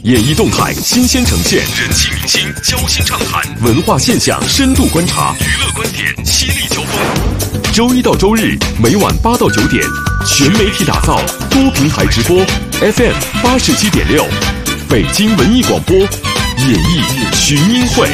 演艺动态新鲜呈现，人气明星交心畅谈，文化现象深度观察，娱乐观点犀利交锋。周一到周日每晚8到9点，全媒体打造，多平台直播 ，FM87.6，北京文艺广播，演艺群英会。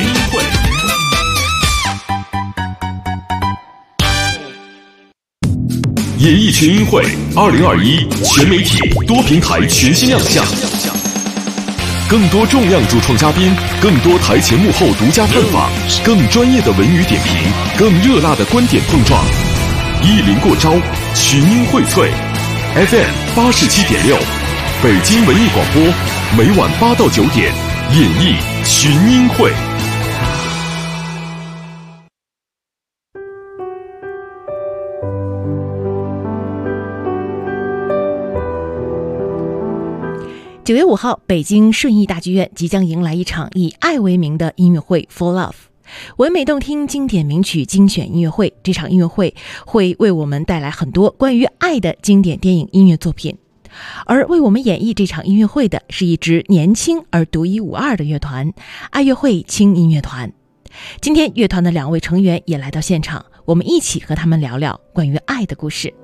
演艺群英会2021全媒体多平台全新亮相，更多重量主创嘉宾，更多台前幕后独家探访，更专业的文娱点评，更热辣的观点碰撞。一临过招，群英荟萃 ，FM87.6，北京文艺广播，每晚8到9点，演艺群英会。 9月5号，北京顺义大剧院即将迎来一场以爱为名的音乐会 For Love， 唯美动听经典名曲精选音乐会。这场音乐会会为我们带来很多关于爱的经典电影音乐作品，而为我们演绎这场音乐会的是一支年轻而独一无二的乐团——爱乐会轻音乐团。今天乐团的2位成员也来到现场，我们一起和他们聊聊关于爱的故事。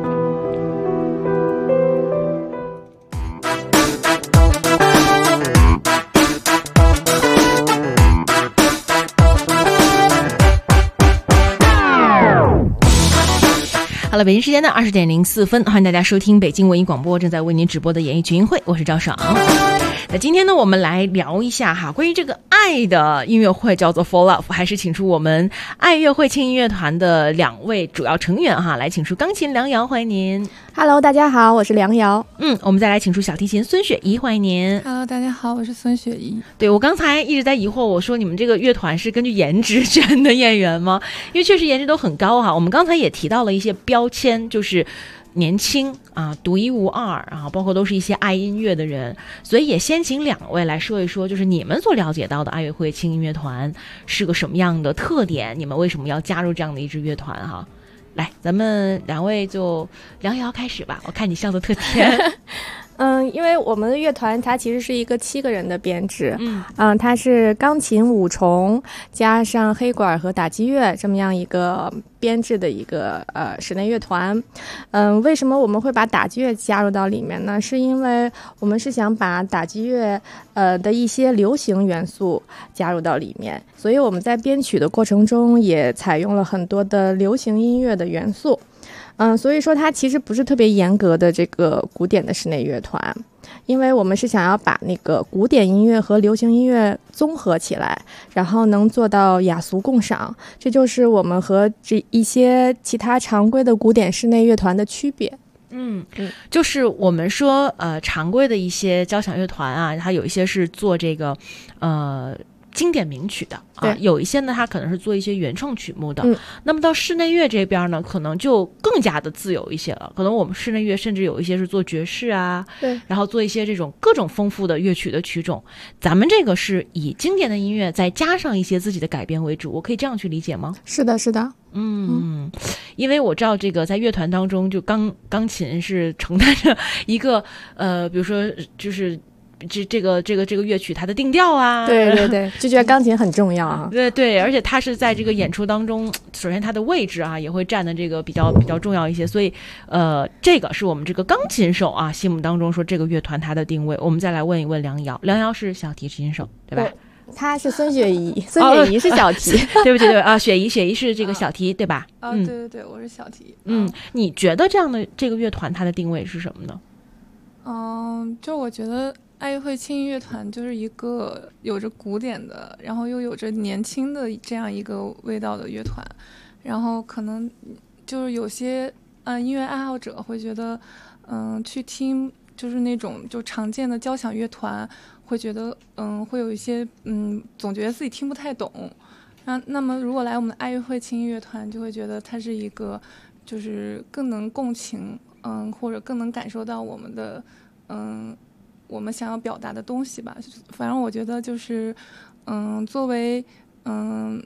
好了，北京时间的20点04分，欢迎大家收听北京文艺广播正在为您直播的演艺群英会，我是赵爽。那今天呢，我们来聊一下关于这个爱的音乐会，叫做 For Love， 还是请出我们爱乐会轻音乐团的2位主要成员来请出钢琴梁瑶，欢迎您。 Hello， 大家好，我是梁瑶。 我们再来请出小提琴孙雪怡，欢迎您。 Hello， 大家好，我是孙雪怡。 对，我刚才一直在疑惑，我说你们这个乐团是根据颜值选的演员吗？因为确实颜值都很高我们刚才也提到了一些标签，就是年轻独一无二包括都是一些爱音乐的人，所以也先请2位来说一说，就是你们所了解到的爱乐会轻音乐团是个什么样的特点，你们为什么要加入这样的一支乐团来，咱们2位就梁瑶开始吧，我看你笑得特甜。 因为我们的乐团它其实是一个7个人的编制，它是钢琴5重加上黑管和打击乐这么样一个编制的一个室内乐团。为什么我们会把打击乐加入到里面呢？是因为我们是想把打击乐的一些流行元素加入到里面，所以我们在编曲的过程中也采用了很多的流行音乐的元素。所以说它其实不是特别严格的这个古典的室内乐团，因为我们是想要把那个古典音乐和流行音乐综合起来，然后能做到雅俗共赏，这就是我们和这一些其他常规的古典室内乐团的区别。 就是我们说常规的一些交响乐团它有一些是做这个经典名曲的有一些呢它可能是做一些原创曲目的，那么到室内乐这边呢可能就更加的自由一些了，可能我们室内乐甚至有一些是做爵士对， 然后做一些这种各种丰富的乐曲的曲种，咱们这个是以经典的音乐再加上一些自己的改编为主，我可以这样去理解吗？ 是的是的。 因为我知道这个在乐团当中就钢琴是承担着一个比如说就是这个乐曲它的定调对，就觉得钢琴很重要对，而且它是在这个演出当中，首先它的位置也会占的这个比较重要一些，所以这个是我们这个钢琴手心目当中说这个乐团它的定位。我们再来问一问梁瑶，梁瑶是小提琴手对吧？ 他是孙雪怡，孙雪怡是小提。 对不起雪怡是这个小提对吧？ 对，我是小提。 你觉得这样的这个乐团它的定位是什么呢？ 就我觉得爱乐会轻音乐团就是一个有着古典的，然后又有着年轻的这样一个味道的乐团，然后可能就是有些音乐爱好者会觉得去听就是那种就常见的交响乐团会觉得会有一些总觉得自己听不太懂，那么如果来我们爱乐会轻音乐团就会觉得它是一个就是更能共情或者更能感受到我们的我们想要表达的东西吧。反正我觉得就是作为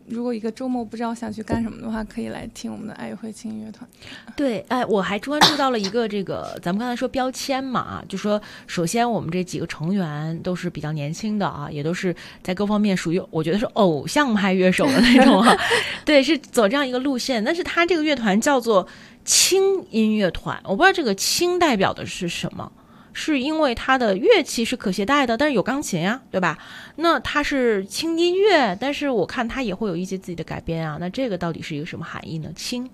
如果一个周末不知道想去干什么的话，可以来听我们的爱乐会轻音乐团。 对，哎，我还关注到了一个这个，咱们刚才说标签嘛，就说首先我们这几个成员都是比较年轻的啊，也都是在各方面属于我觉得是偶像派乐手的那种啊，对，是走这样一个路线。但是他这个乐团叫做轻音乐团，我不知道这个轻代表的是什么。是因为它的乐器是可携带的，但是有钢琴啊，对吧？那它是轻音乐，但是我看它也会有一些自己的改编啊。那这个到底是一个什么含义呢？轻，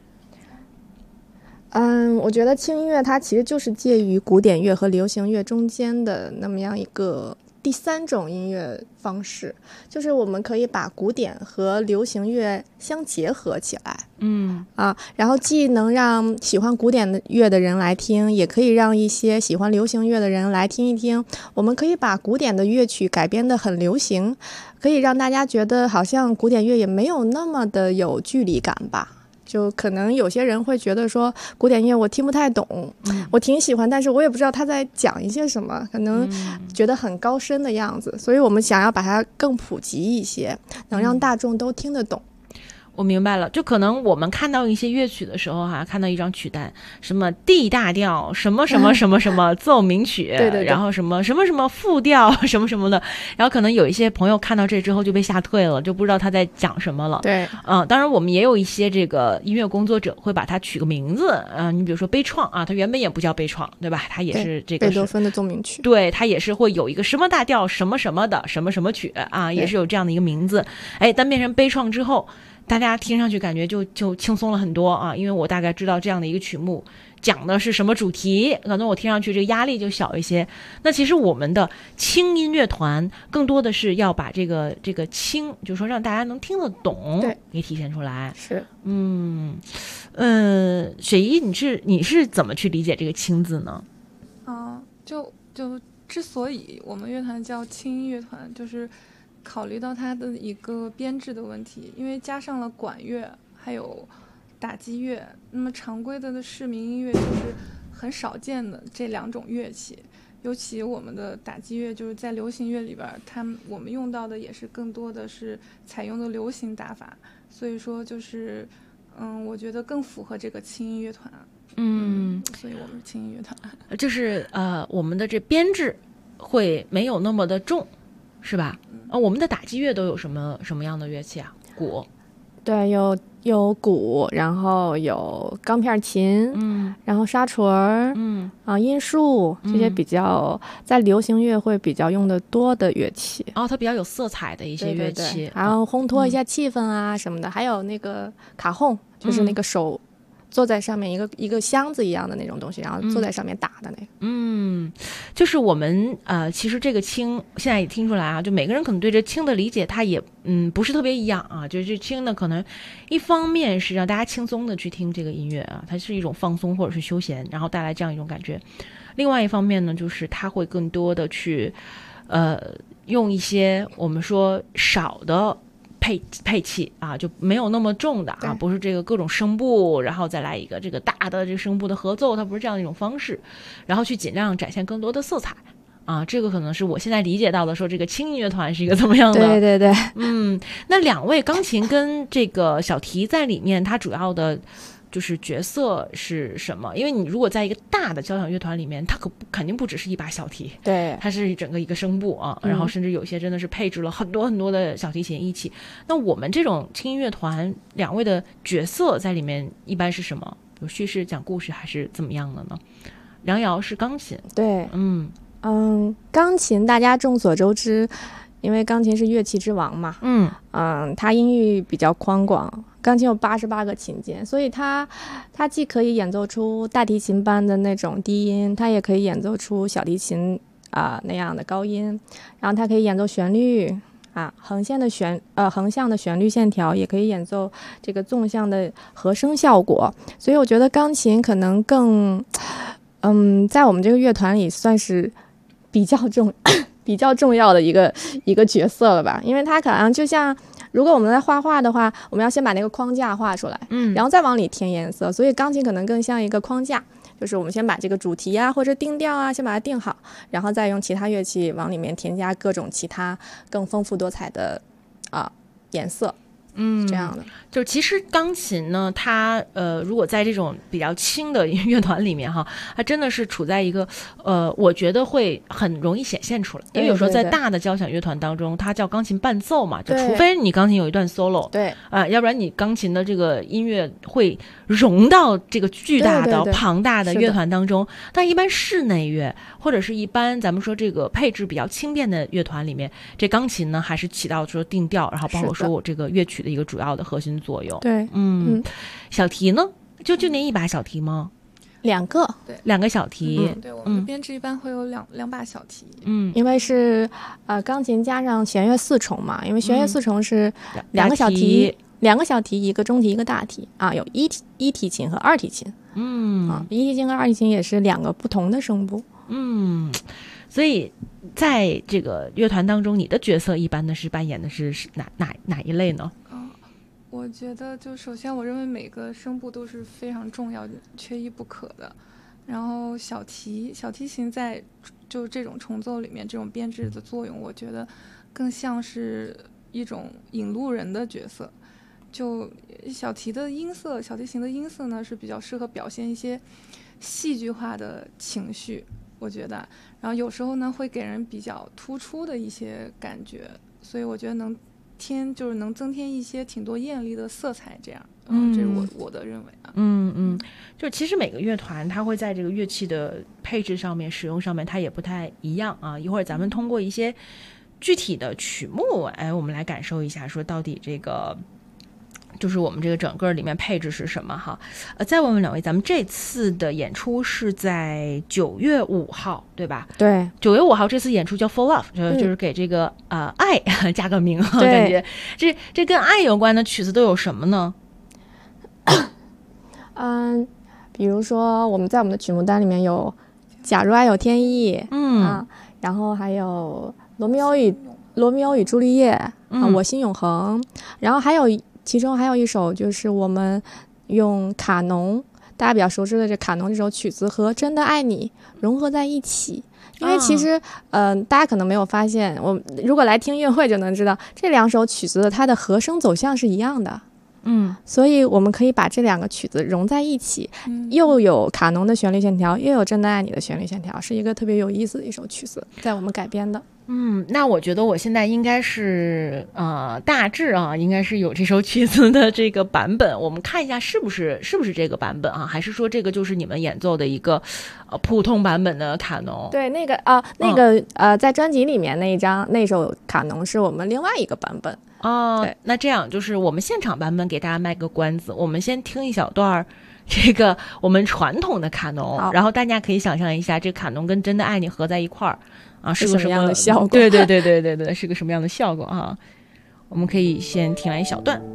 我觉得轻音乐它其实就是介于古典乐和流行乐中间的那么样一个第三种音乐方式，就是我们可以把古典和流行乐相结合起来。然后既能让喜欢古典的乐的人来听，也可以让一些喜欢流行乐的人来听一听。我们可以把古典的乐曲改编得很流行，可以让大家觉得好像古典乐也没有那么的有距离感吧。就可能有些人会觉得说古典乐我听不太懂，我挺喜欢，但是我也不知道他在讲一些什么，可能觉得很高深的样子，所以我们想要把它更普及一些，能让大众都听得懂。 我明白了，就可能我们看到一些乐曲的时候看到一张曲单，什么 D 大调，什么什么什么什么奏鸣曲， 对， 然后什么什么什么复调，什么什么的，然后可能有一些朋友看到这之后就被吓退了，就不知道他在讲什么了。 对， 当然我们也有一些这个音乐工作者会把它取个名字，你比如说悲怆啊，它原本也不叫悲怆，对吧？它也是这个贝多芬的奏鸣曲， 对，它也是会有一个什么大调什么什么的什么什么曲啊，也是有这样的一个名字。哎，但变成悲怆之后，大家听上去感觉就轻松了很多啊，因为我大概知道这样的一个曲目讲的是什么主题，可能我听上去这个压力就小一些。那其实我们的轻音乐团更多的是要把这个轻，就是说让大家能听得懂，给体现出来。 是， 雪姨，你是怎么去理解这个轻字呢？ 就之所以我们乐团叫轻音乐团，就是考虑到它的一个编制的问题，因为加上了管乐还有打击乐，那么常规的市民音乐就是很少见的这两种乐器，尤其我们的打击乐就是在流行乐里边，我们用到的也是更多的是采用的流行打法，所以说就是我觉得更符合这个轻音乐团。所以我们是轻音乐团， 就是我们的这编制会没有那么的重，是吧？我们的打击乐都有什么样的乐器啊？鼓， 对，有鼓，然后有钢片琴，然后沙锤，音树，这些比较在流行乐会比较用的多的乐器。 它比较有色彩的一些乐器， 对，然后烘托一下气氛啊什么的，还有那个卡洪，就是那个手坐在上面一个箱子一样的那种东西，然后坐在上面打的那个。 就是我们其实这个轻现在也听出来啊，就每个人可能对这轻的理解，它也不是特别一样啊。就是这轻呢，可能一方面是让大家轻松的去听这个音乐啊，它是一种放松或者是休闲，然后带来这样一种感觉。另外一方面呢，就是它会更多的去用一些我们说少的配器啊，就没有那么重的啊，不是这个各种声部，然后再来一个这个大的这个声部的合奏，它不是这样一种方式，然后去尽量展现更多的色彩啊，这个可能是我现在理解到的，说这个轻音乐团是一个怎么样的？ 对， 那两位钢琴跟这个小提在里面，它主要的就是角色是什么？因为你如果在一个大的交响乐团里面，它肯定不只是一把小提， 对， 它是整个一个声部啊，然后甚至有些真的是配置了很多很多的小提琴一起。那我们这种轻音乐团，两位的角色在里面一般是什么？有叙事、讲故事还是怎么样的呢？梁瑶是钢琴， 对，钢琴大家众所周知，因为钢琴是乐器之王嘛，它音域比较宽广。钢琴有88个琴键，所以它既可以演奏出大提琴般的那种低音，它也可以演奏出小提琴那样的高音，然后它可以演奏旋律横向的旋律线条，也可以演奏这个纵向的和声效果。所以我觉得钢琴可能更在我们这个乐团里算是比较重要的一个角色了吧，因为它可能就像如果我们在画画的话，我们要先把那个框架画出来，然后再往里添颜色，所以钢琴可能更像一个框架，就是我们先把这个主题或者定调先把它定好，然后再用其他乐器往里面添加各种其他更丰富多彩的颜色。 这样的。 就其实钢琴呢，它如果在这种比较轻的乐团里面哈，它真的是处在一个我觉得会很容易显现出来，因为有时候在大的交响乐团当中，它叫钢琴伴奏嘛，就除非你钢琴有一段 solo， 对要不然你钢琴的这个音乐会融到这个巨大的庞大的乐团当中。但一般室内乐或者是一般咱们说这个配置比较轻便的乐团里面，这钢琴呢还是起到说定调，然后包括说我这个乐曲的一个主要的核心作用。 对， 小提呢？就那一把小提吗？2个， 对 ，2个小提。 对，我们的编制一般会有两把小提。 因为是钢琴加上弦乐4重嘛，因为弦乐4重是2个小提，2个小提，一个中提，一个大提啊，有一提琴和2提琴。一提琴和2提琴也是2个不同的声部。 所以在这个乐团当中，你的角色一般的是扮演的是哪一类呢？ 我觉得就首先我认为每个声部都是非常重要的，缺一不可的。然后小提琴在就这种重奏里面这种编制的作用，我觉得更像是一种引路人的角色。就小提琴的音色呢是比较适合表现一些戏剧化的情绪，我觉得，然后有时候呢会给人比较突出的一些感觉，所以我觉得能增添一些挺多艳丽的色彩，这样，这是我的认为啊。 就其实每个乐团它会在这个乐器的配置上面、使用上面，它也不太一样啊。一会儿咱们通过一些具体的曲目，我们来感受一下，说到底这个就是我们这个整个里面配置是什么哈。再问问两位，咱们这次的演出是在9月5号，对吧？ 对 ，9月5号这次演出叫 For Love，就是给这个爱加个名，感觉这跟爱有关的曲子都有什么呢？ 比如说我们在我们的曲目单里面有假如爱有天意，然后还有罗密欧与朱丽叶，我心永恒，然后其中还有一首就是我们用卡农，大家比较熟知的这卡农这首曲子和真的爱你融合在一起。因为其实大家可能没有发现，我如果来听音乐会就能知道，这2首曲子它的和声走向是一样的。所以我们可以把这2个曲子融在一起，又有卡农的旋律线条，又有真的爱你的旋律线条，是一个特别有意思的一首曲子，在我们改编的。 那我觉得我现在应该是大致应该是有这首曲子的这个版本，我们看一下是不是这个版本啊，还是说这个就是你们演奏的一个普通版本的卡农？ 对，那个在专辑里面那首卡农是我们另外一个版本。 那这样就是我们现场版本给大家卖个关子，我们先听一小段这个我们传统的卡农，然后大家可以想象一下这卡农跟真的爱你合在一块儿是个什么样的效果？ 对，是个什么样的效果啊？我们可以先听来一小段。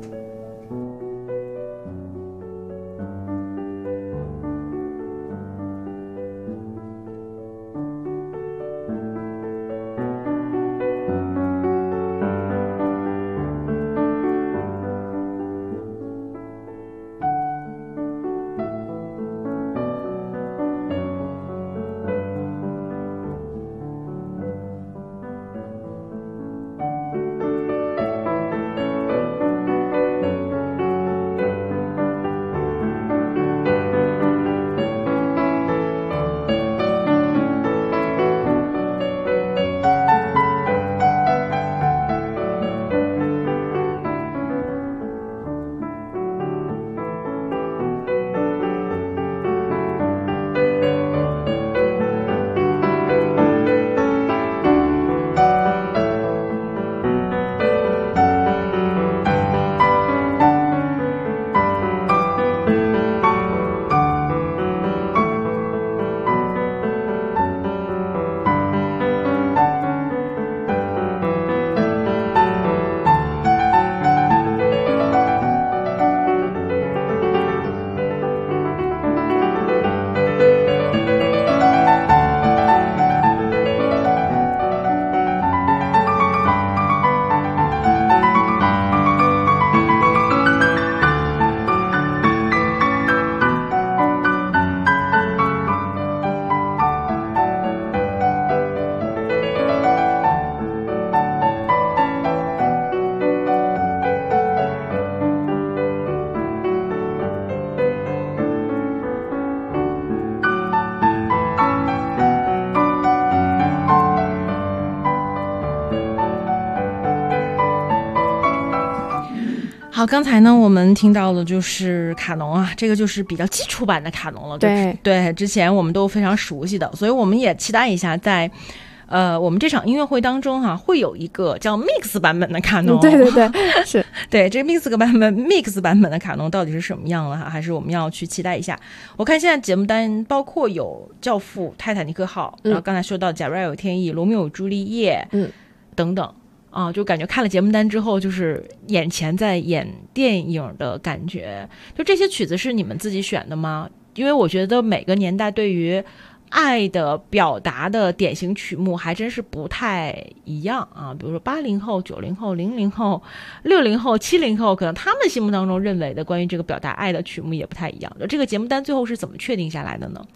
好，刚才呢我们听到的就是卡农啊，这个就是比较基础版的卡农了。对，之前我们都非常熟悉的，所以我们也期待一下在我们这场音乐会当中会有一个叫 mix 版本的卡农。 对，是对，这个 mix 版本的卡农到底是什么样的还是我们要去期待一下。我看现在节目单包括有教父、泰坦尼克号，然后刚才说到贾瑞尔有天意、罗密欧与朱丽叶，等等啊，就感觉看了节目单之后，就是眼前在演电影的感觉。就这些曲子是你们自己选的吗？因为我觉得每个年代对于爱的表达的典型曲目还真是不太一样啊。比如说80后、90后、00后、60后、70后，可能他们心目当中认为的关于这个表达爱的曲目也不太一样。这个节目单最后是怎么确定下来的呢？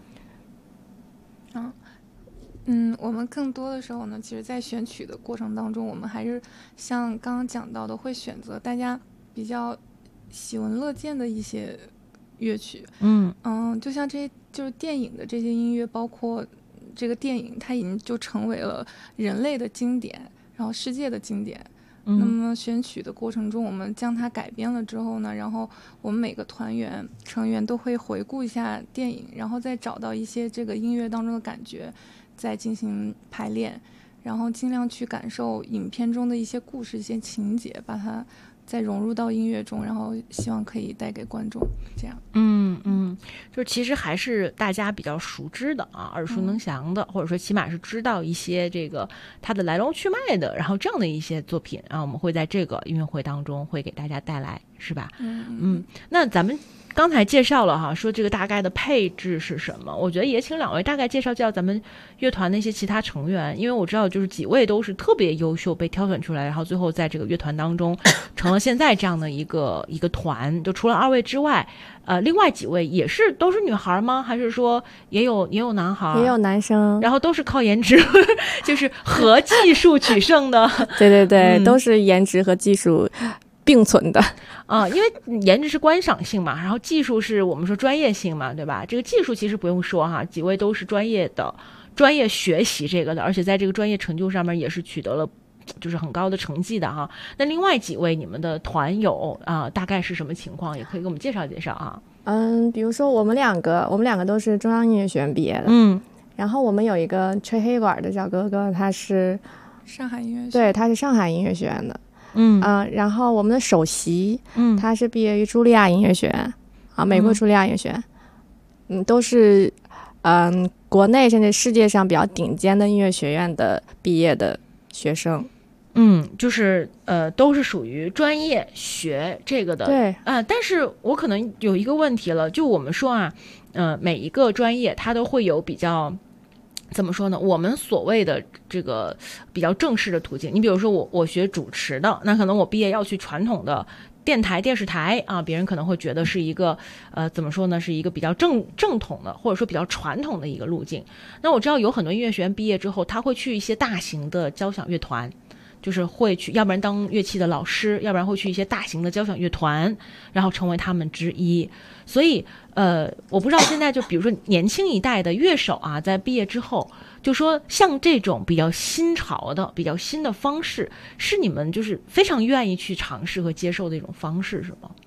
我们更多的时候呢，其实在选曲的过程当中，我们还是像刚刚讲到的，会选择大家比较喜闻乐见的一些乐曲。就像这些就是电影的这些音乐，包括这个电影它已经就成为了人类的经典，然后世界的经典。那么选曲的过程中，我们将它改编了之后呢，然后我们每个团员成员都会回顾一下电影，然后再找到一些这个音乐当中的感觉，再进行排练，然后尽量去感受影片中的一些故事、一些情节，把它再融入到音乐中，然后希望可以带给观众。这样， 就是其实还是大家比较熟知的啊，耳熟能详的，或者说起码是知道一些这个它的来龙去脉的，然后这样的一些作品啊，我们会在这个音乐会当中会给大家带来，是吧？那咱们刚才介绍了说这个大概的配置是什么，我觉得也请两位大概介绍咱们乐团的一些其他成员，因为我知道就是几位都是特别优秀被挑选出来，然后最后在这个乐团当中成了现在这样的一个团。就除了二位之外，另外几位也是都是女孩吗？还是说也有男孩， 也有男生， 然后都是靠颜值就是和技术取胜的？ 对，都是颜值和技术并存的因为颜值是观赏性嘛，然后技术是我们说专业性嘛，对吧？这个技术其实不用说几位都是专业学习这个的，而且在这个专业成就上面也是取得了就是很高的成绩的那另外几位你们的团友大概是什么情况，也可以给我们介绍介绍比如说我们两个都是中央音乐学院毕业的，然后我们有一个吹黑管的小哥哥，他是上海音乐学院， 对，他是上海音乐学院的。然后我们的首席，他是毕业于茱莉亚音乐学院美国茱莉亚音乐学院，都是国内甚至世界上比较顶尖的音乐学院的毕业的学生。 就是都是属于专业学这个的。 对但是我可能有一个问题了，就我们说每一个专业它都会有比较怎么说呢？我们所谓的这个比较正式的途径，你比如说我学主持的，那可能我毕业要去传统的电台、电视台别人可能会觉得是一个怎么说呢？是一个比较正统的，或者说比较传统的一个路径。那我知道有很多音乐学院毕业之后，他会去一些大型的交响乐团。就是会去，要不然当乐器的老师，要不然会去一些大型的交响乐团，然后成为他们之一。所以我不知道现在就比如说年轻一代的乐手在毕业之后，就说像这种比较新潮的、比较新的方式，是你们就是非常愿意去尝试和接受的一种方式，是吗？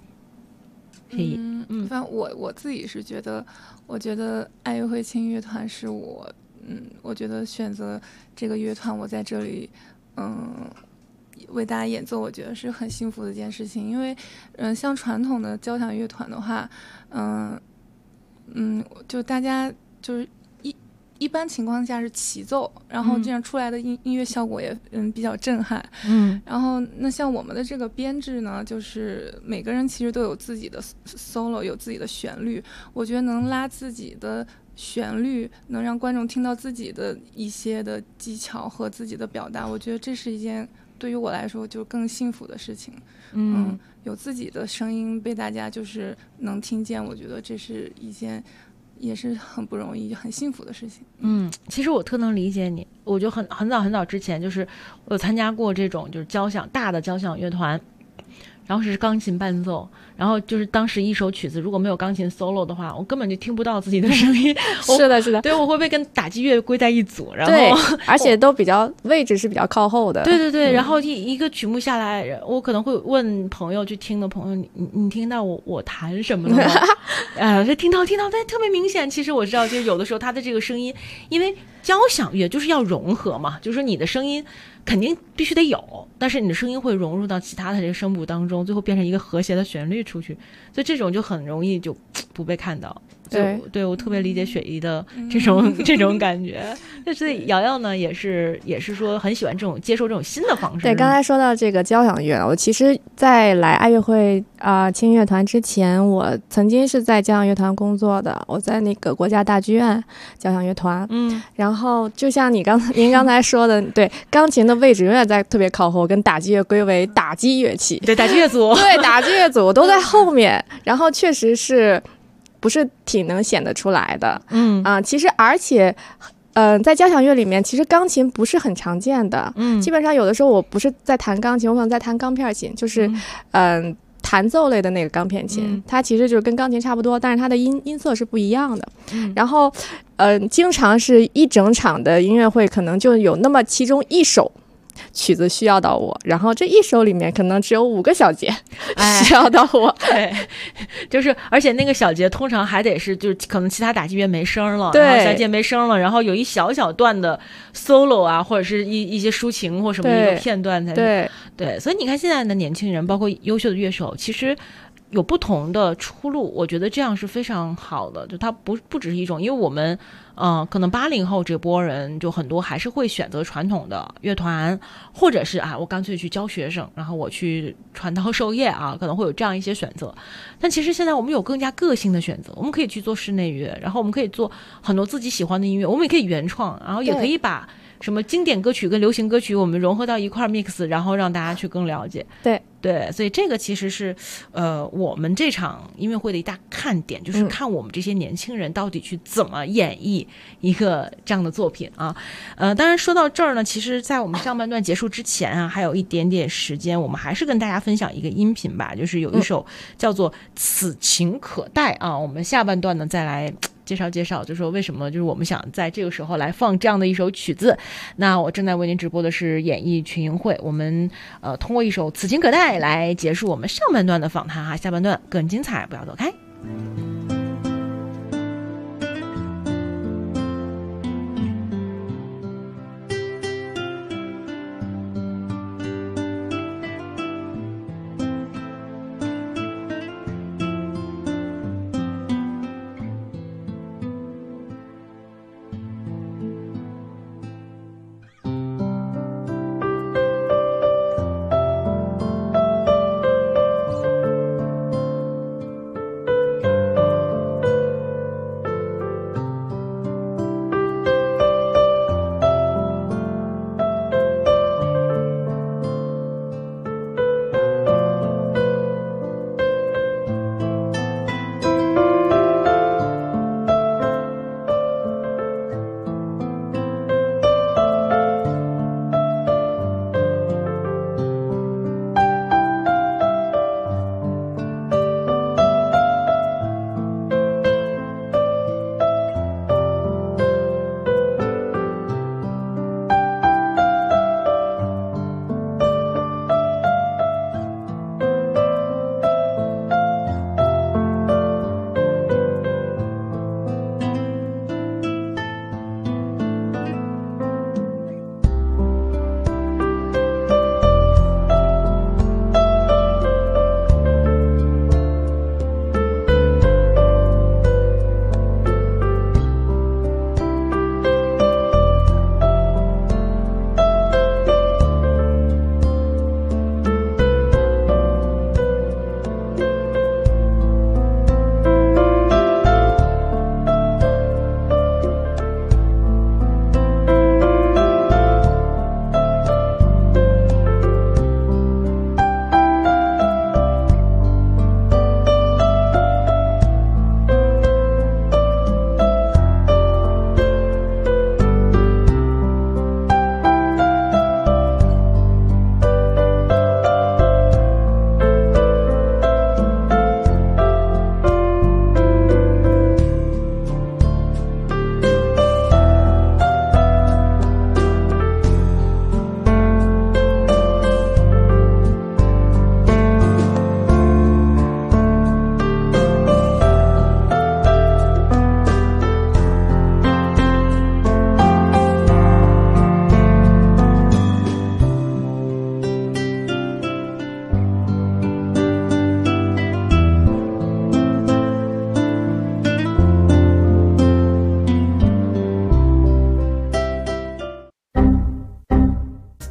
反正我自己是觉得，我觉得爱乐会轻乐团是我觉得选择这个乐团，我在这里。为大家演奏，我觉得是很幸福的一件事情，因为，像传统的交响乐团的话，就大家就是一般情况下是齐奏，然后这样出来的音乐效果也比较震撼，然后那像我们的这个编制呢，就是每个人其实都有自己的 solo， 有自己的旋律，我觉得能拉自己的旋律，能让观众听到自己的一些的技巧和自己的表达，我觉得这是一件对于我来说就更幸福的事情。有自己的声音被大家就是能听见，我觉得这是一件也是很不容易、很幸福的事情。 其实我特能理解你，我就很早之前，就是我有参加过这种就是大的交响乐团。 然后是钢琴伴奏，然后就是当时一首曲子如果没有钢琴 solo 的话，我根本就听不到自己的声音。 是的，是的， 对，我会被跟打击乐归在一组，然后对，而且都比较位置是比较靠后的。 对对对，然后一个曲目下来，我可能会问朋友去听的朋友，你听到我弹什么了吗？就听到，但特别明显。其实我知道，就是有的时候他的这个声音，因为交响乐就是要融合嘛，就是说你的声音肯定必须得有，但是你的声音会融入到其他的这个声部当中，最后变成一个和谐的旋律出去，所以这种就很容易就不被看到。对，我特别理解雪姨的这种感觉。所以瑶瑶呢，也是说很喜欢这种接受这种新的方式。 对，刚才说到这个交响乐，我其实在来爱乐会轻音乐团之前，我曾经是在交响乐团工作的，我在那个国家大剧院交响乐团。然后就像您刚才说的，对，钢琴的位置永远在特别靠后，跟打击乐归为打击乐器。 对，打击乐组， 对，打击乐组都在后面，然后确实是。不是挺能显得出来的，其实而且，在交响乐里面，其实钢琴不是很常见的，基本上有的时候我不是在弹钢琴，我可能在弹钢片琴，就是，弹奏类的那个钢片琴，它其实就是跟钢琴差不多，但是它的音色是不一样的。然后，经常是一整场的音乐会，可能就有那么其中一首曲子需要到我，然后这一首里面可能只有5个小节需要到我。 对，就是而且那个小节通常还得是就是可能其他打击乐没声了， 对， 然后小节没声了，然后有一小段的 solo 啊，或者是一些抒情或什么一个片段才对，所以你看现在的年轻人，包括优秀的乐手，其实有不同的出路，我觉得这样是非常好的。就它不只是一种，因为我们可能80后这波人就很多还是会选择传统的乐团，或者是我干脆去教学生，然后我去传道授业可能会有这样一些选择。但其实现在我们有更加个性的选择，我们可以去做室内乐，然后我们可以做很多自己喜欢的音乐，我们也可以原创，然后也可以把什么经典歌曲跟流行歌曲我们融合到一块 mix， 然后让大家去更了解。对，所以这个其实是我们这场音乐会的一大看点，就是看我们这些年轻人到底去怎么演绎一个这样的作品啊。当然说到这儿呢，其实在我们上半段结束之前还有一点点时间，我们还是跟大家分享一个音频吧，就是有一首叫做《此情可待》我们下半段呢再来介绍，就说为什么就是我们想在这个时候来放这样的一首曲子。那我正在为您直播的是演艺群英会，我们通过一首《此情可待》来结束我们上半段的访谈下半段更精彩，不要走开。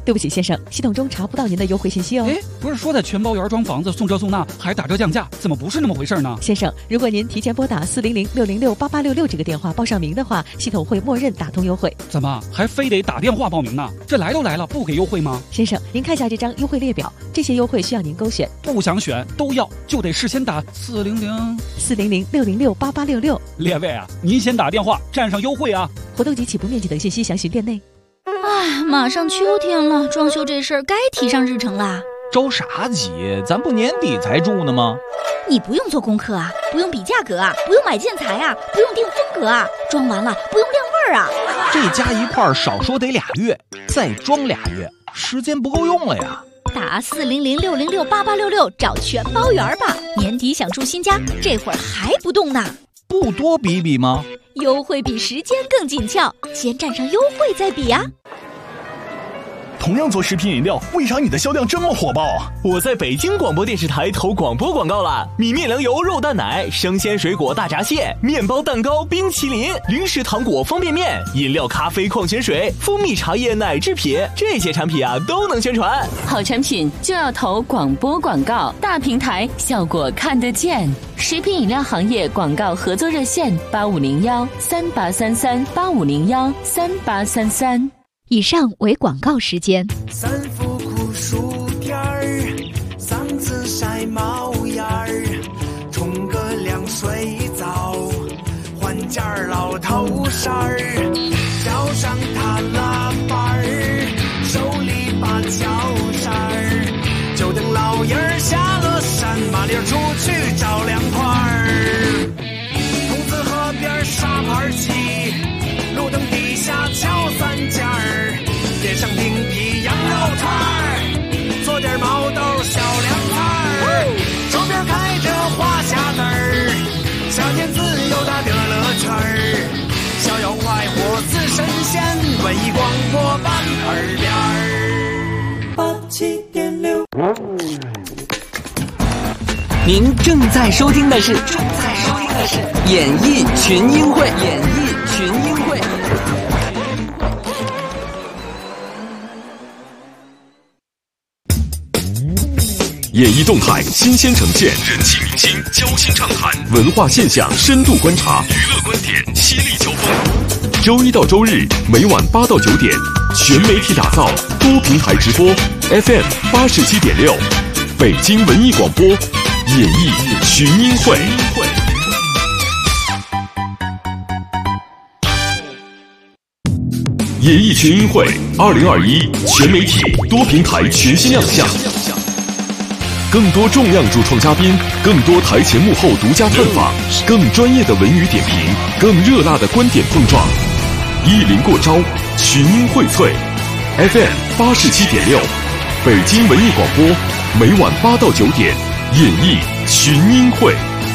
对不起先生，系统中查不到您的优惠信息哦。 不是说的全包圆装房子送这送那还打折降价，怎么不是那么回事呢？ 先生，如果您提前拨打400-606-8866这个电话报上名的话，系统会默认打通优惠。 怎么还非得打电话报名呢？这来都来了，不给优惠吗？ 先生，您看一下这张优惠列表，这些优惠需要您勾选。 不想选都要，就得事先打 400-606-8866。 列位啊，您先打电话占上优惠啊！ 活动及起步面积等信息详询店内。 马上秋天了，装修这事儿该提上日程啦。 着啥急？咱不年底才住呢吗？ 你不用做功课啊，不用比价格啊，不用买建材啊，不用定风格啊，装完了不用晾味儿啊。 这加一块少说得2月，再装2月，时间不够用了呀。 打400-606-8866找全包圆吧。年底想住新家，这会儿还不动呢？ 不多比比吗？ 优惠比时间更紧俏，先占上优惠再比啊。 同样做食品饮料，为啥你的销量这么火爆啊？ 我在北京广播电视台投广播广告了，米面粮油肉蛋奶、生鲜水果大闸蟹、面包蛋糕、冰淇淋、零食糖果、方便面、饮料、咖啡、矿泉水、蜂蜜茶叶、奶制品，这些产品啊都能宣传。 好产品就要投广播广告，大平台效果看得见。食品饮料行业广告合作热线8501-3833-8501-3833。 以上为广告时间。 三伏酷暑天儿，嗓子晒冒烟儿，冲个凉水澡，换件老头衫儿，脚上踏拉板儿，手里把脚扇儿，就等老爷儿下了山，麻溜出去找凉快儿。筒子河边沙盘棋，路灯底下敲3件儿，点上冰皮羊肉串儿，做点毛豆小凉菜儿，周边开着花匣子儿，夏天自由的乐乐圈儿，逍遥快活似神仙，文艺广播版耳边儿87.6。 您正在收听的是演艺群英会。 演艺动态新鲜呈现，人气明星交心畅谈，文化现象深度观察，娱乐观点犀利交锋。周一到周日每晚8到9点，全媒体打造，多平台直播 ，FM 87.6，北京文艺广播，演艺群英会。演艺群英会2021全媒体多平台全新亮相。更多重量主创嘉宾，更多台前幕后独家专访，更专业的文娱点评，更热辣的观点碰撞。一临过招，群英荟萃 ，FM 87.6，北京文艺广播，每晚8到9点，演艺群英会。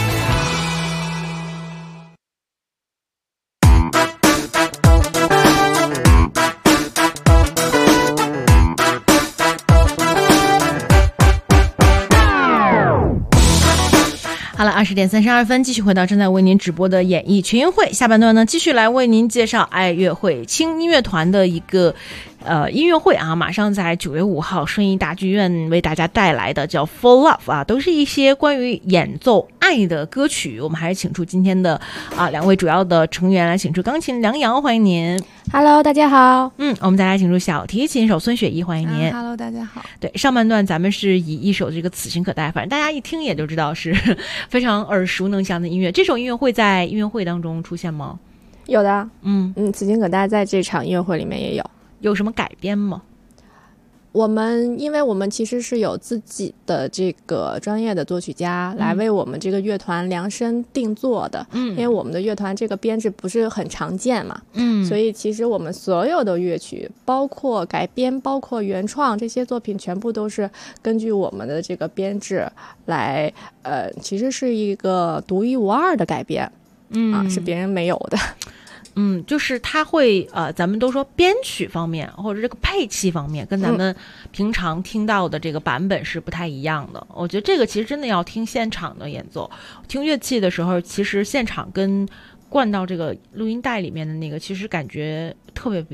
好了，20:32，继续回到正在为您直播的演艺群英会。下半段呢，继续来为您介绍爱乐会轻音乐团的一个音乐会啊，马上在9月5号顺义大剧院为大家带来的叫 For Love 啊，都是一些关于演奏爱的歌曲。我们还是请出今天的2位主要的成员，来请出钢琴梁瑶，欢迎您。 Hello， 大家好。 我们再来请出小提琴手孙雪怡，欢迎您。 Hello， 大家好。 对，上半段咱们是以一首这个此情可待，反正大家一听也就知道是非常耳熟能详的音乐。这首音乐会在音乐会当中出现吗？ 有的。此情可待在这场音乐会里面也有。 有什么改编吗？ 因为我们其实是有自己的这个专业的作曲家来为我们这个乐团量身定做的。因为我们的乐团这个编制不是很常见嘛。所以其实我们所有的乐曲，包括改编，包括原创，这些作品全部都是根据我们的这个编制来，其实是一个独一无二的改编。是别人没有的。 就是它会咱们都说编曲方面或者这个配器方面跟咱们平常听到的这个版本是不太一样的。我觉得这个其实真的要听现场的演奏，听乐器的时候，其实现场跟灌到这个录音带里面的那个其实感觉特别不一样。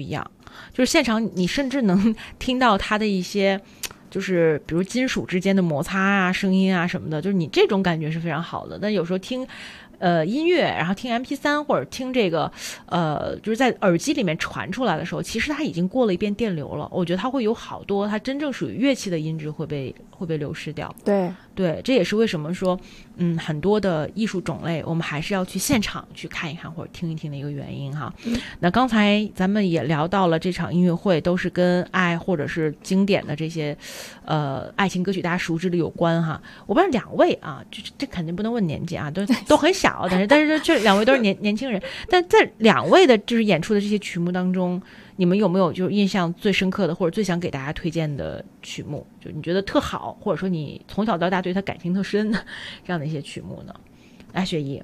就是现场你甚至能听到它的一些就是比如金属之间的摩擦啊、声音啊什么的，就是你这种感觉是非常好的。但有时候听音乐，然后听 MP3 或者听这个就是在耳机里面传出来的时候，其实它已经过了一遍电流了。我觉得它会有好多它真正属于乐器的音质会被流失掉。对，这也是为什么说很多的艺术种类我们还是要去现场去看一看或者听一听的一个原因哈。那刚才咱们也聊到了这场音乐会都是跟爱或者是经典的这些爱情歌曲大家熟知的有关哈。我不知道两位啊，这肯定不能问年纪啊，都很小，但是这两位都是年轻人。但在两位的就是演出的这些曲目当中，你们有没有就是印象最深刻的或者最想给大家推荐的曲目，就你觉得特好，或者说你从小到大对他感情特深的这样的一些曲目呢？来，雪姨。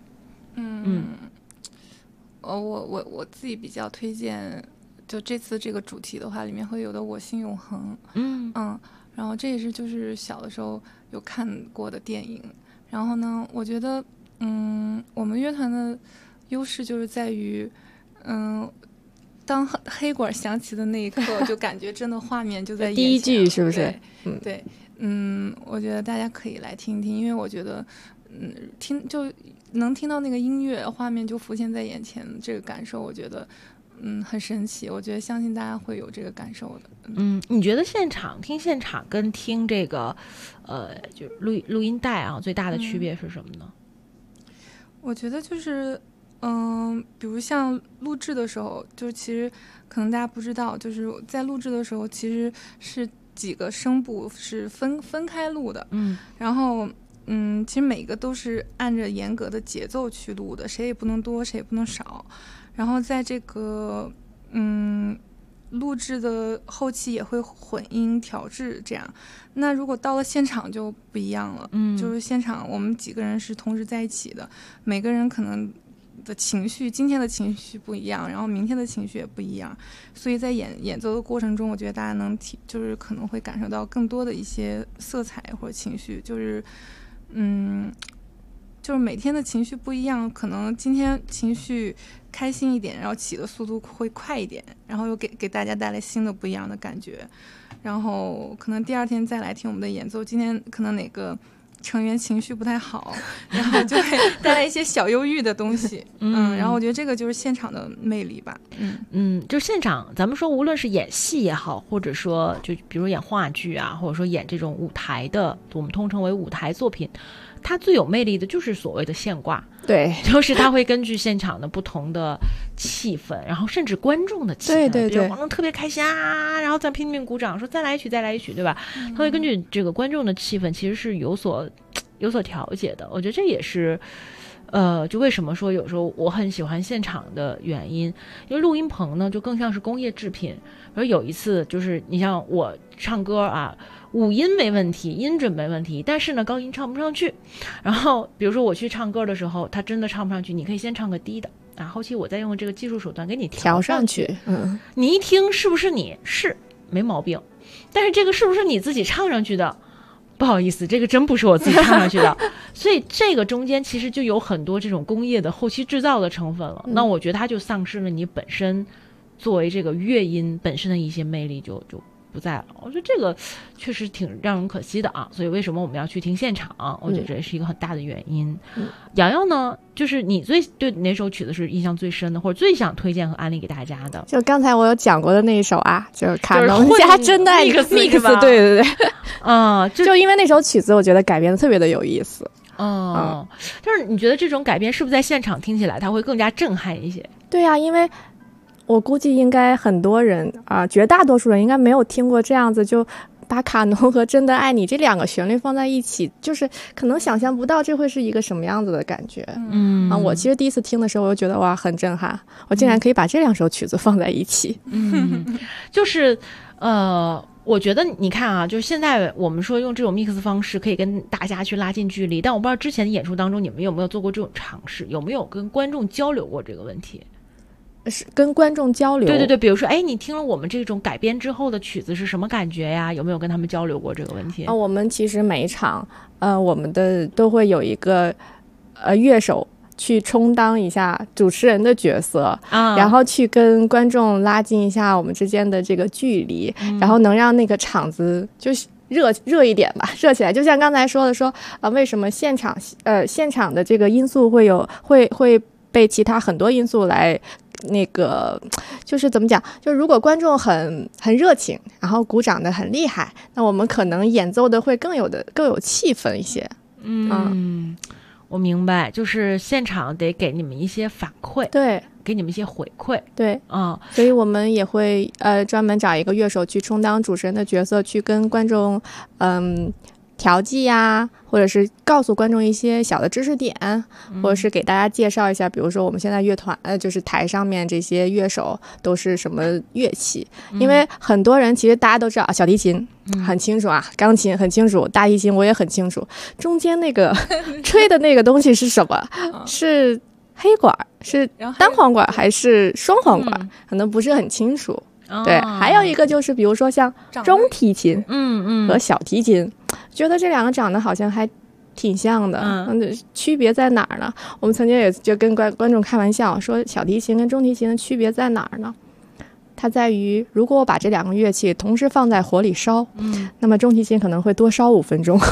我自己比较推荐，就这次这个主题的话，里面会有的《我心永恒》。然后这也是就是小的时候有看过的电影。然后呢，我觉得我们乐团的优势就是在于当黑管响起的那一刻，就感觉真的画面就在眼前。 第一句是不是？ 对，我觉得大家可以来听听，因为我觉得听就能听到那个音乐画面就浮现在眼前，这个感受我觉得很神奇。我觉得相信大家会有这个感受的。 你觉得听现场跟听这个就录音带啊最大的区别是什么呢？ 我觉得就是比如像录制的时候，就其实可能大家不知道，就是在录制的时候其实是几个声部是分开录的。然后其实每个都是按着严格的节奏去录的，谁也不能多，谁也不能少。然后在这个录制的后期也会混音调制这样。那如果到了现场就不一样了。就是现场我们几个人是同时在一起的，每个人可能的情绪，今天的情绪不一样，然后明天的情绪也不一样，所以在演奏的过程中，我觉得大家能就是可能会感受到更多的一些色彩或者情绪，就是就是每天的情绪不一样，可能今天情绪开心一点，然后起的速度会快一点，然后又给大家带来新的不一样的感觉，然后可能第二天再来听我们的演奏，今天可能哪个成员情绪不太好，然后就会带来一些小忧郁的东西。然后我觉得这个就是现场的魅力吧。 就现场咱们说无论是演戏也好，或者说就比如演话剧啊，或者说演这种舞台的，我们通称为舞台作品，它最有魅力的就是所谓的现挂。 对， 就是它会根据现场的不同的气氛，然后甚至观众的气氛， 对， 比如观众特别开心啊，然后再拼命鼓掌说再来一曲，对吧？它会根据这个观众的气氛其实是有所调节的。我觉得这也是就为什么说有时候我很喜欢现场的原因，因为录音棚呢就更像是工业制品。而有一次就是你像我唱歌啊，五音没问题，音准没问题，但是呢高音唱不上去。然后比如说我去唱歌的时候，他真的唱不上去，你可以先唱个低的啊，后期我再用这个技术手段给你调上去。你一听是不是你是没毛病，但是这个是不是你自己唱上去的？不好意思，这个真不是我自己唱上去的。所以这个中间其实就有很多这种工业的后期制造的成分了。那我觉得它就丧失了你本身作为这个乐音本身的一些魅力就不在了。我觉得这个确实挺让人可惜的啊。所以为什么我们要去听现场，我觉得这也是一个很大的原因。洋洋呢，就是你对哪首曲子是印象最深的，或者最想推荐和安利给大家的？ 就刚才我有讲过的那一首啊，就是卡农加真的爱 mix， 对就因为那首曲子我觉得改编的特别的有意思。 但是你觉得这种改编是不是在现场听起来它会更加震撼一些？ 对啊，因为我估计应该很多人绝大多数人应该没有听过这样子，就把卡农和真的爱你这两个旋律放在一起，就是可能想象不到这会是一个什么样子的感觉。我其实第一次听的时候我就觉得哇很震撼，我竟然可以把这两首曲子放在一起。 就是我觉得你看啊，就是现在我们说用这种 mix 方式可以跟大家去拉近距离，但我不知道之前的演出当中你们有没有做过这种尝试，有没有跟观众交流过这个问题？ 是跟观众交流？ 对，比如说你听了我们这种改编之后的曲子是什么感觉呀？有没有跟他们交流过这个问题？ 我们其实每一场我们的都会有一个乐手去充当一下主持人的角色然后去跟观众拉近一下我们之间的这个距离，然后能让那个场子就是热一点吧，热起来。就像刚才说的为什么现场的这个因素会被其他很多因素来那个，就是怎么讲，就如果观众很热情，然后鼓掌的很厉害，那我们可能演奏的会更有气氛一些。 我明白，就是现场得给你们一些反馈， 对， 给你们一些回馈， 对，所以我们也会专门找一个乐手去充当主持人的角色，去跟观众调剂呀，或者是告诉观众一些小的知识点，或者是给大家介绍一下，比如说我们现在乐团就是台上面这些乐手都是什么乐器，因为很多人其实大家都知道小提琴很清楚钢琴很清楚，大提琴我也很清楚，中间那个吹的那个东西是什么是黑管，是单簧管还是双簧管，可能不是很清楚。对，还有一个就是比如说像中提琴和小提琴，觉得这两个长得好像还挺像的，区别在哪儿呢？我们曾经也就跟观众开玩笑说，小提琴跟中提琴的区别在哪儿呢？它在于，如果我把这两个乐器同时放在火里烧，那么中提琴可能会多烧5分钟。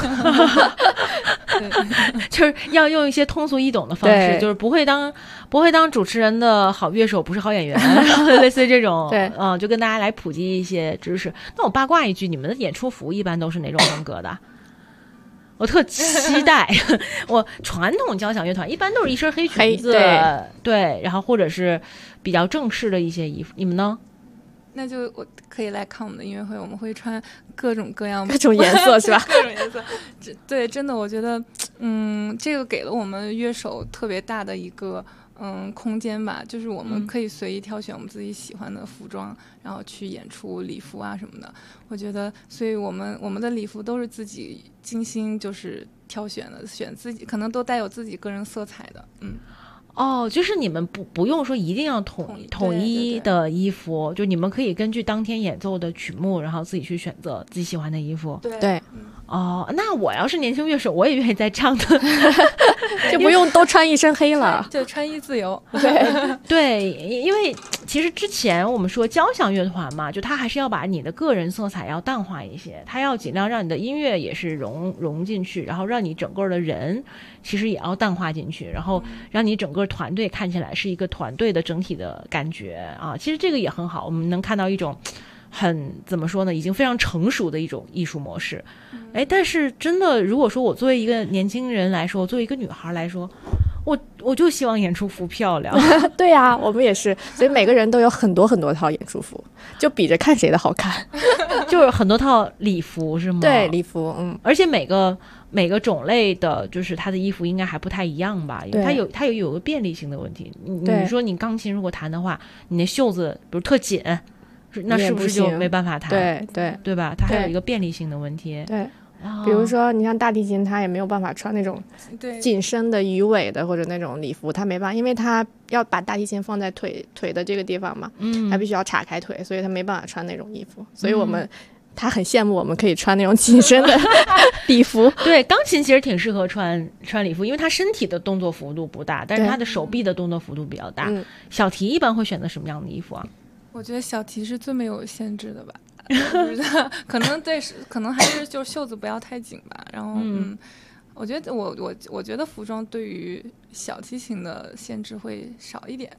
就是要用一些通俗易懂的方式，就是不会当主持人的好乐手不是好演员，类似于这种，对，就跟大家来普及一些知识。那我八卦一句，你们的演出服一般都是哪种风格的？我特期待。我传统交响乐团一般都是一身黑裙子，对，然后或者是比较正式的一些衣服。你们呢？ 那就我可以来看我们的音乐会，我们会穿各种各样各种颜色是吧？ 各种颜色，对，真的我觉得，这个给了我们乐手特别大的一个空间吧，就是我们可以随意挑选我们自己喜欢的服装，然后去演出礼服啊什么的。我觉得，所以我们的礼服都是自己精心就是挑选的，选自己可能都带有自己个人色彩的， 就是你们不用说一定要统一的衣服，就你们可以根据当天演奏的曲目，然后自己去选择自己喜欢的衣服。 对， 那我要是年轻乐手，我也愿意在这样的， 就不用都穿一身黑了， 就穿衣自由。 对，因为其实之前我们说交响乐团嘛，就它还是要把你的个人色彩要淡化一些，它要尽量让你的音乐也是融进去，然后让你整个的人其实也要淡化进去，然后让你整个团队看起来是一个团队的整体的感觉啊。其实这个也很好，我们能看到一种怎么说呢，已经非常成熟的一种艺术模式。但是真的，如果说我作为一个年轻人来说，作为一个女孩来说，我就希望演出服漂亮。 对呀，我们也是，所以每个人都有很多很多套演出服，就比着看谁的好看。 就是很多套礼服是吗？ 对，礼服， 而且每个种类的，就是它的衣服应该还不太一样吧？因为它有个便利性的问题。你说你钢琴如果弹的话，你那袖子比如特紧，那是不是就没办法弹？对吧？它还有一个便利性的问题。 对。比如说你像大提琴，它也没有办法穿那种紧身的鱼尾的或者那种礼服，它没办法，因为它要把大提琴放在腿的这个地方嘛，它必须要岔开腿，所以它没办法穿那种衣服。所以他很羡慕我们可以穿那种紧身的礼服。 对，钢琴其实挺适合穿礼服，因为他身体的动作幅度不大，但是他的手臂的动作幅度比较大。小提一般会选择什么样的衣服啊？ 我觉得小提是最没有限制的吧。可能还是就是袖子不要太紧吧。然后我觉得我觉得服装对于小提琴的限制会少一点。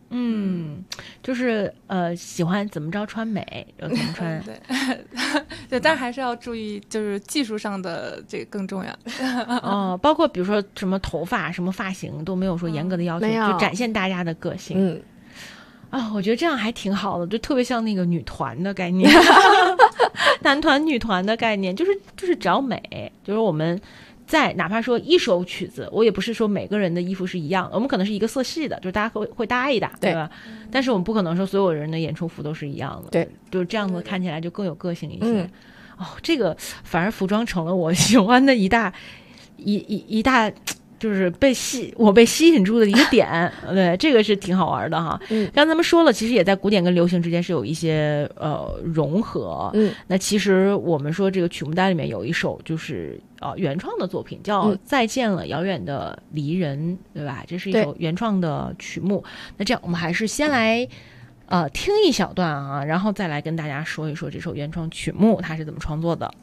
就是喜欢怎么着穿美就怎么穿。 对，但是还是要注意，就是技术上的这个更重要。 包括比如说什么头发、什么发型都没有说严格的要求，就展现大家的个性。我觉得这样还挺好的，就特别像那个女团的概念，男团女团的概念，就是只要美，就是我们在哪怕说一首曲子，我也不是说每个人的衣服是一样，我们可能是一个色系的，就是大家会搭一搭，对吧？但是我们不可能说所有人的演出服都是一样的， 对， 就是这样子看起来就更有个性一些。这个反而服装成了我喜欢的一大就是我被吸引住的一个点。对，这个是挺好玩的哈。刚才咱们说了，其实也在古典跟流行之间是有一些融合。那其实我们说这个曲目单里面有一首就是原创的作品叫《再见了遥远的离人》，对吧？这是一首原创的曲目。那这样我们还是先来听一小段啊，然后再来跟大家说一说这首原创曲目它是怎么创作的。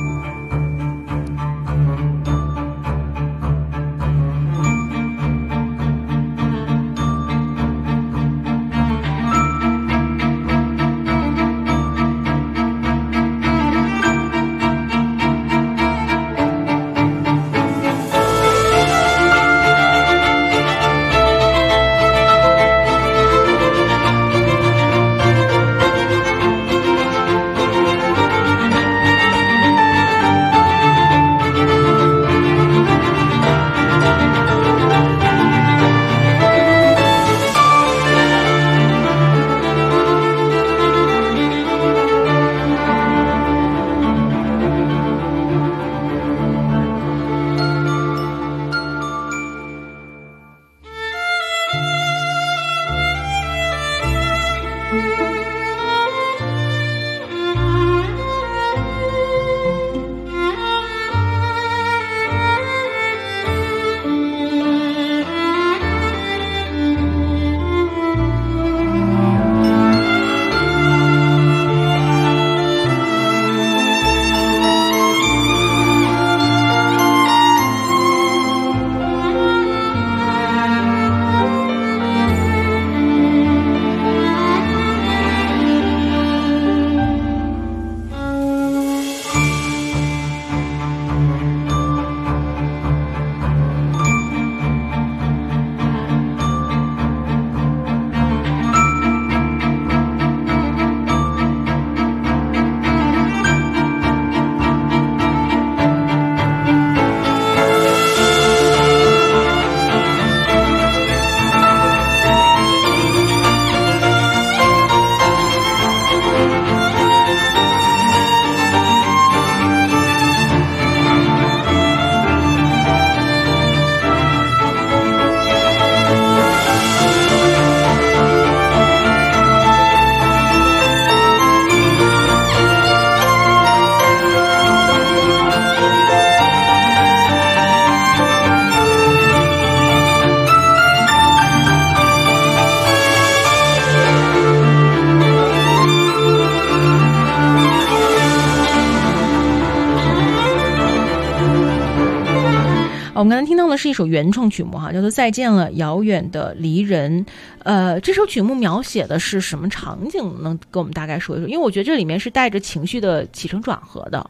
我们刚才听到的是一首原创曲目哈，叫做《再见了遥远的离人》。这首曲目描写的是什么场景？能跟我们大概说一说？因为我觉得这里面是带着情绪的起承转合的。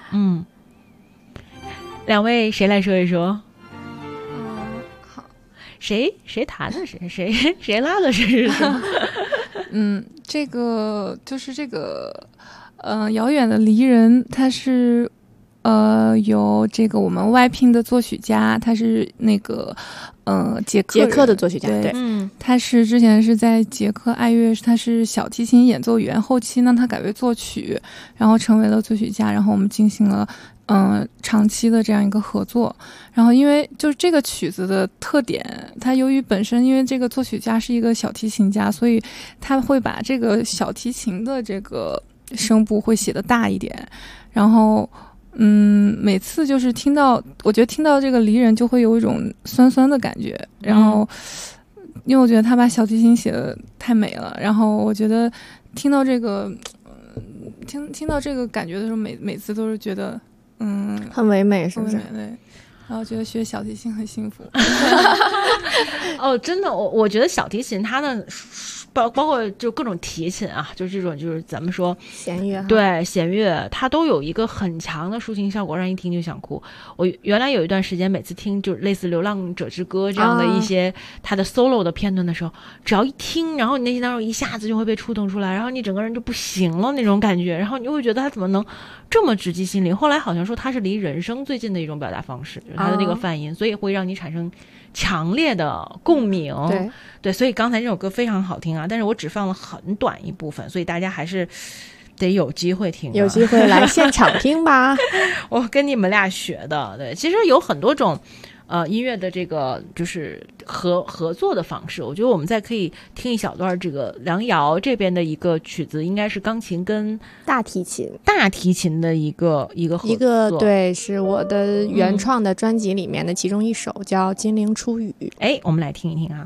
两位谁来说一说？ 好， 谁弹的谁拉的谁是什么？ 这个就是这个遥远的离人，它是由这个我们外聘的作曲家，他是那个捷克的作曲家，对， 他是之前是在捷克爱乐，他是小提琴演奏员，后期呢他改为作曲，然后成为了作曲家，然后我们进行了长期的这样一个合作。然后因为就是这个曲子的特点，它由于本身因为这个作曲家是一个小提琴家，所以他会把这个小提琴的这个声部会写得大一点，然后每次就是我觉得听到这个离人就会有一种酸酸的感觉，然后因为我觉得他把小提琴写得太美了，然后我觉得听到这个听到这个感觉的时候，每次都是觉得很唯美，是不是？ 对，然后觉得学小提琴很幸福。 哦，真的，我觉得小提琴它的包括就各种提琴啊，就是这种就是咱们说弦乐， 对，弦乐它都有一个很强的抒情效果，让一听就想哭。我原来有一段时间每次听就类似《流浪者之歌》这样的一些它的 solo 的片段的时候，只要一听，然后你内心当中一下子就会被触动出来，然后你整个人就不行了那种感觉，然后你会觉得它怎么能这么直击心灵。后来好像说它是离人声最近的一种表达方式，就是它的那个泛音，所以会让你产生强烈的共鸣。对，所以刚才这首歌非常好听啊，但是我只放了很短一部分，所以大家还是得有机会听， 有机会来现场听吧。 我跟你们俩学的。对，其实有很多种音乐的这个就是合作的方式。我觉得我们再可以听一小段这个梁瑶这边的一个曲子，应该是钢琴跟大提琴的一个合作。 对，是我的原创的专辑里面的其中一首，叫《金陵初雨》。 我们来听一听啊。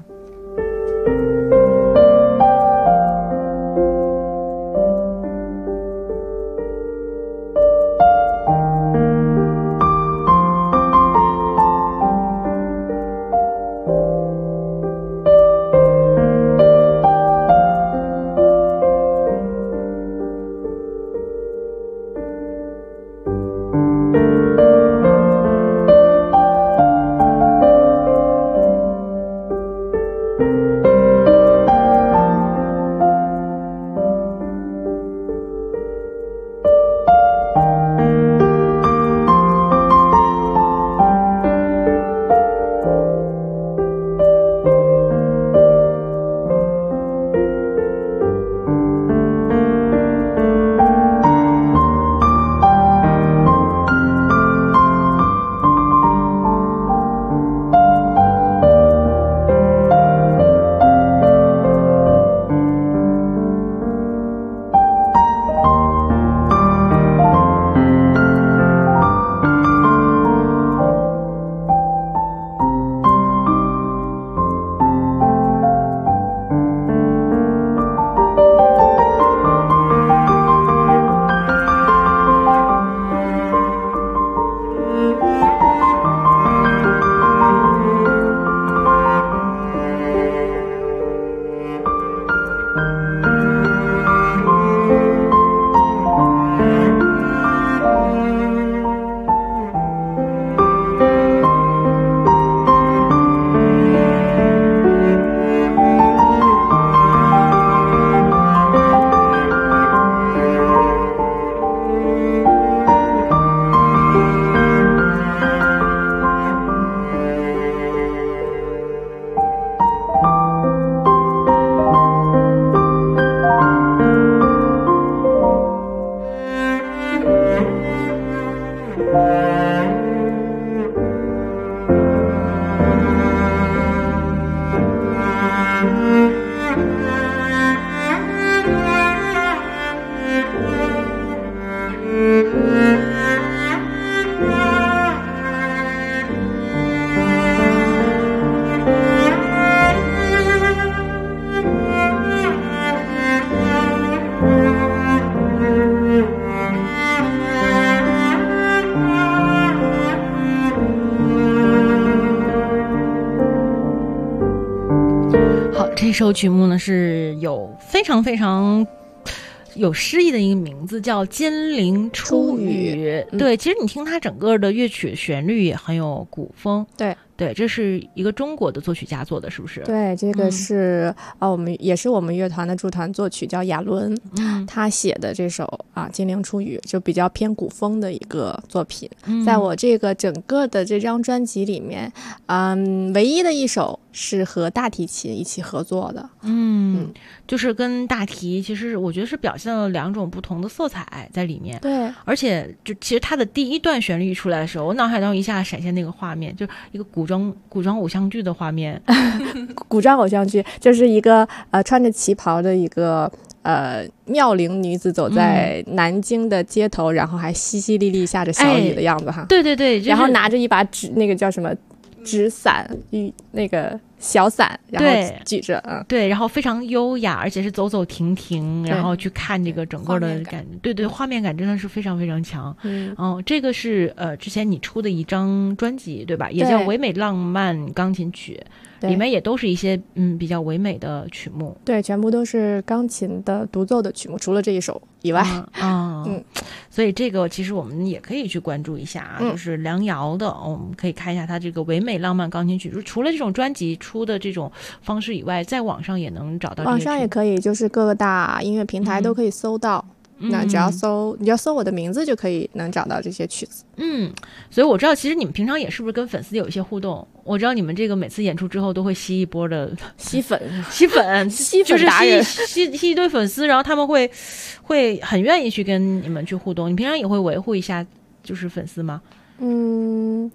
这首曲目呢是有非常非常有诗意的一个名字，叫《金陵初雨》。对，其实你听它整个的乐曲旋律也很有古风。对，这是一个中国的作曲家做的，是不是？ 对，这个是我们也是我们乐团的驻团作曲，叫亚伦，他写的这首《金陵初雨》就比较偏古风的一个作品。在我这个整个的这张专辑里面，唯一的一首是和大提琴一起合作的。 就是跟大提，其实我觉得是表现了两种不同的色彩在里面。 对， 而且就其实它的第一段旋律出来的时候，我脑海中一下闪现那个画面，就一个古装偶像剧的画面。 古装偶像剧就是一个穿着旗袍的一个妙龄女子走在南京的街头，然后还淅淅沥沥下着小雨的样子哈。 对对对， 然后拿着一把那个叫什么纸伞，那个小伞，然后举着， 对，然后非常优雅，而且是走走停停，然后去看这个整个的感觉，对，画面感真的是非常非常强。这个是之前你出的一张专辑对吧？也叫唯美浪漫钢琴曲，里面也都是一些比较唯美的曲目。 对，全部都是钢琴的独奏的曲目，除了这一首以外。 所以这个其实我们也可以去关注一下啊，就是梁瑶的，我们可以看一下他这个唯美浪漫钢琴曲。除了这种专辑出的这种方式以外，在网上也能找到这些曲。 网上也可以，就是各大音乐平台都可以搜到。那只要你要搜我的名字就可以能找到这些曲子。 所以我知道其实你们平常也是不是跟粉丝有一些互动？我知道你们这个每次演出之后都会吸一波的吸粉就是达人， 吸一堆粉丝，然后他们会很愿意去跟你们去互动。你平常也会维护一下就是粉丝吗？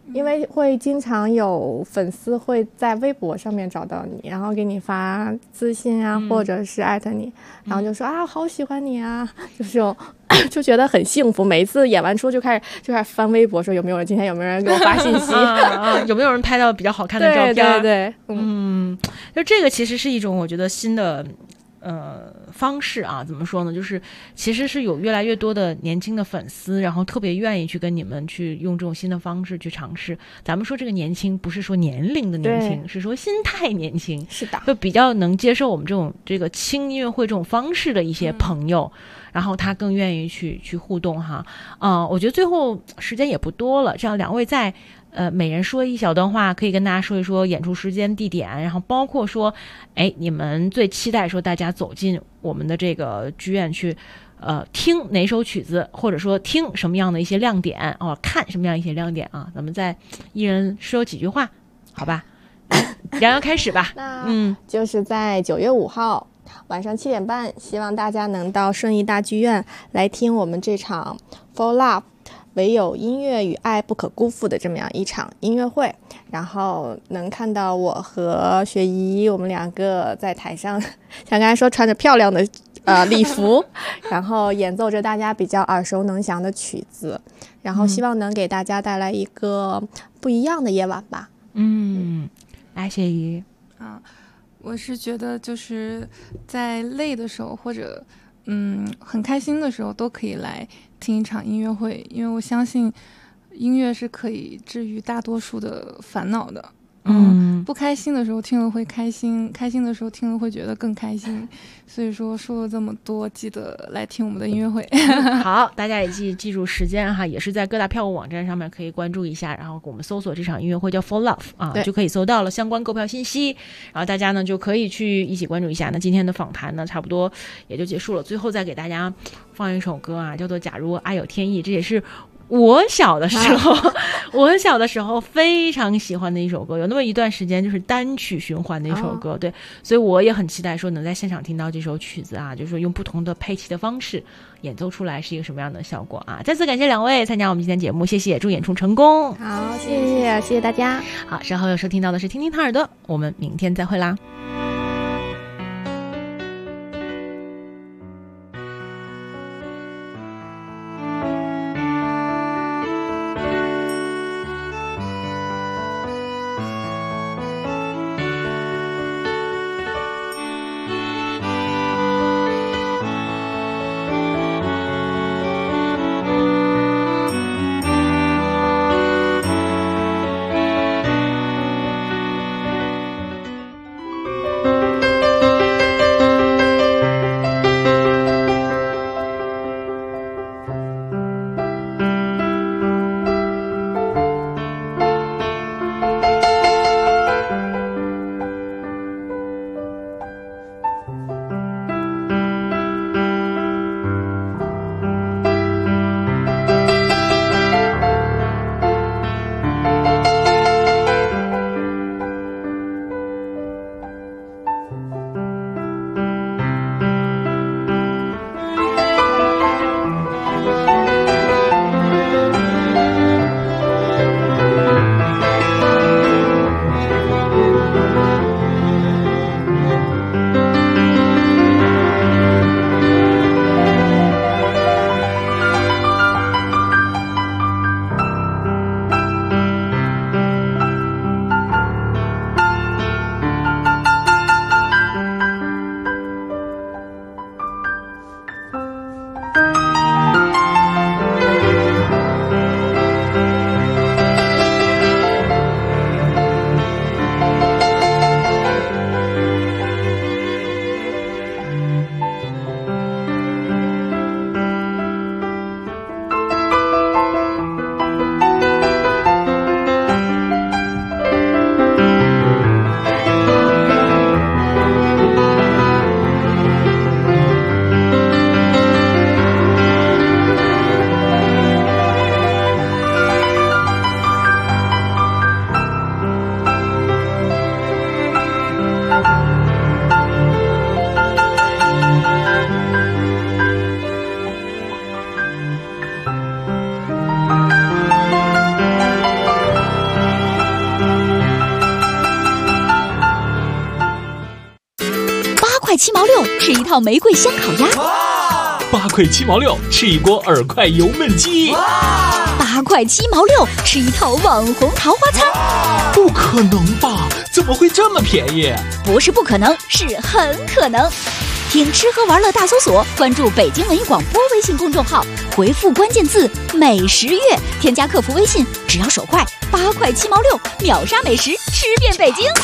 因为会经常有粉丝会在微博上面找到你，然后给你发私信啊，或者是艾特你，然后就说啊，好喜欢你啊，就是就觉得很幸福。每一次演完出就开始翻微博，说有没有人今天有没有人给我发信息， 有没有人拍到比较好看的照片？ 对， 就这个其实是一种我觉得新的。方式啊，怎么说呢？就是其实是有越来越多的年轻的粉丝，然后特别愿意去跟你们去用这种新的方式去尝试。咱们说这个年轻，不是说年龄的年轻，是说心态年轻。 是的， 就比较能接受我们这个轻音乐会这种方式的一些朋友，然后他更愿意去互动哈。我觉得最后时间也不多了，这样两位在。每人说一小段话，可以跟大家说一说演出时间、地点，然后包括说，你们最期待说大家走进我们的这个剧院去，听哪首曲子，或者说听什么样的一些亮点看什么样一些亮点啊，咱们再一人说几句话，好吧？洋洋开始吧。 那就是在9月5号晚上7点半，希望大家能到顺义大剧院来听我们这场 For Love。唯有音乐与爱不可辜负的这么样一场音乐会，然后能看到我和雪姨我们两个在台上，像刚才说穿着漂亮的礼服，然后演奏着大家比较耳熟能详的曲子，然后希望能给大家带来一个不一样的夜晚吧。 来雪姨我是觉得就是在累的时候或者很开心的时候都可以来听一场音乐会，因为我相信音乐是可以治愈大多数的烦恼的。不开心的时候听了会开心，开心的时候听了会觉得更开心。所以说了这么多，记得来听我们的音乐会。 好，大家也记住时间哈，也是在各大票务网站上面可以关注一下，然后我们搜索这场音乐会叫 For Love 就可以搜到了相关购票信息，然后大家呢就可以去一起关注一下。那今天的访谈呢差不多也就结束了，最后再给大家放一首歌啊，叫做假如爱有天意，这也是我小的时候非常喜欢的一首歌，有那么一段时间就是单曲循环的一首歌，对，所以我也很期待说能在现场听到这首曲子啊，就是说用不同的配器的方式演奏出来是一个什么样的效果啊！再次感谢两位参加我们今天节目，谢谢，祝演出成功。 好，谢谢大家。 好，稍后有收听到的是听听他耳朵，我们明天再会啦。 块7毛6吃一套玫瑰香烤鸭 ，8块7毛6吃一锅耳快油焖鸡 ，8块7毛6吃一套网红桃花餐。 不可能吧？怎么会这么便宜？ 不是不可能，是很可能。听吃喝玩乐大搜索，关注北京文艺广播微信公众号，回复关键字美食月，添加客服微信，只要手快，8块7毛6秒杀美食，吃遍北京。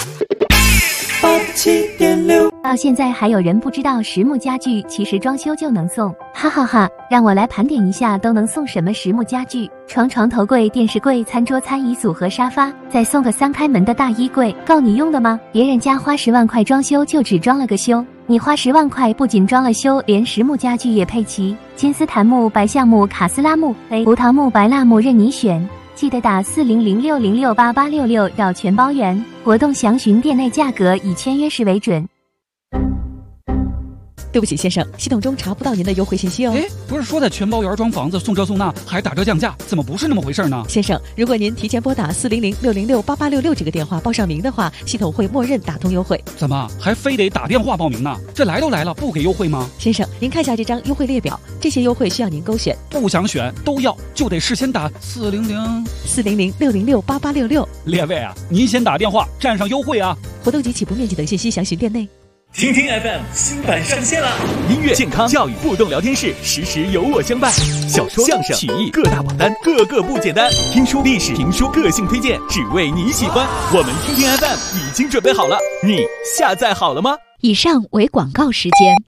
87.6。到现在还有人不知道实木家具其实装修就能送，哈哈哈！让我来盘点一下都能送什么实木家具：床、床头柜、电视柜、餐桌、餐椅组和沙发，再送个3开门的大衣柜，够你用的吗？别人家花10万块装修就只装了个修，你花10万块不仅装了修，连实木家具也配齐，金丝檀木、白橡木、卡斯拉木、葡萄木、白蜡木任你选。记得打4006068866绕全包圆，活动详询店内价格，以签约时为准。 对不起，先生，系统中查不到您的优惠信息哦。 不是说在全包圆装房子送这送那还打折降价，怎么不是那么回事呢？ 先生，如果您提前拨打4006068866这个电话报上名的话，系统会默认打通优惠。 怎么还非得打电话报名呢？这来都来了，不给优惠吗？ 先生，您看下这张优惠列表，这些优惠需要您勾选， 不想选都要，就得事先打 4006068866。 列位啊，您先打电话占上优惠啊！ 活动及起步面积等信息详询店内。 听听 FM 新版上线了，音乐、健康、教育、互动聊天室，时时有我相伴。小说、相声、曲艺各大榜单，个个不简单。听书、历史、评书，个性推荐，只为你喜欢。我们听听 FM 已经准备好了，你下载好了吗？ 以上为广告时间。